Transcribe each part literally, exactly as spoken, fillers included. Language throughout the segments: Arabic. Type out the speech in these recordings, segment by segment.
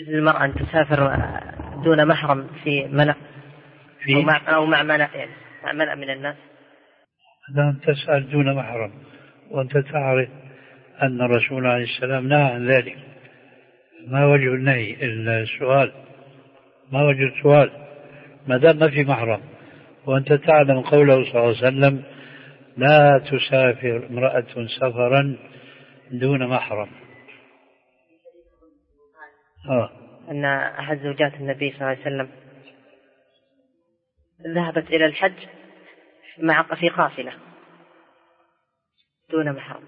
للمرأة أن تسافر دون محرم في ملأ في أو مع, أو مع ملأ يعني مع ملأ من الناس؟ أن تسأل دون محرم وأنت تعرف أن الرسول عليه السلام نهى عن ذلك، ما وجه النهي إلا السؤال، ما وجه السؤال ما دام ما في محرم، وأنت تعلم قوله صلى الله عليه وسلم لا تسافر امرأة سفرا دون محرم. آه. أن أحد زوجات النبي صلى الله عليه وسلم ذهبت إلى الحج مع في قافلة دون محرم.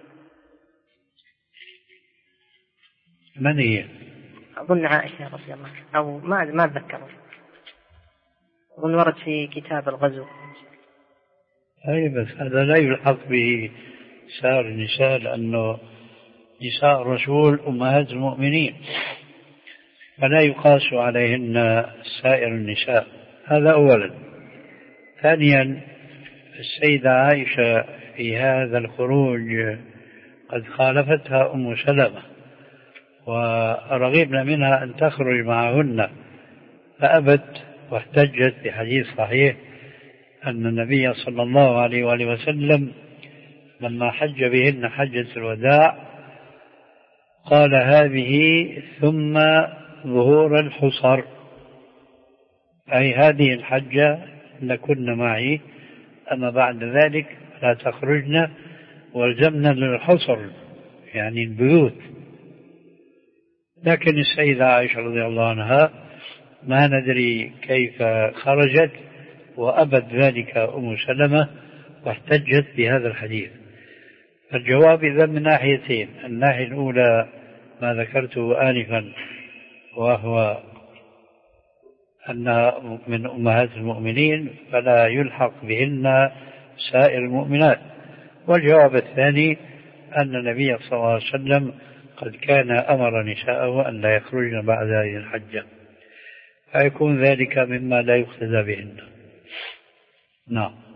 من هي؟ أظن عائشة رضي الله عنها أو ما ما أتذكر، أظن ورد في كتاب الغزو. أي بس هذا لا يلحق به سائر النساء، لأنه نساء الرسول أمهات المؤمنين فلا يقاس عليهن سائر النساء، هذا أولا. ثانيا السيدة عائشة في هذا الخروج قد خالفتها أم سلمة ورغبنا منها أن تخرج معهن فأبت، واحتجت بحديث صحيح أن النبي صلى الله عليه وآله وسلم لما حج بهن حجة الوداع قال هذه ثم ظهور الحصر، أي هذه الحجة لكن معي، أما بعد ذلك لا تخرجن والزمنا للحصر يعني البيوت. لكن السيدة عائشة رضي الله عنها ما ندري كيف خرجت وأبت ذلك أم سلمة واحتجت بهذا الحديث. الجواب إذا من ناحيتين، الناحية الأولى ما ذكرته آنفا وهو أن من أمهات المؤمنين فلا يلحق بهن سائر المؤمنات، والجواب الثاني أن النبي صلى الله عليه وسلم قد كان أمر نساءه أن لا يخرجن بعد هذه الحجة، فيكون ذلك مما لا يقتدى بهن. نعم.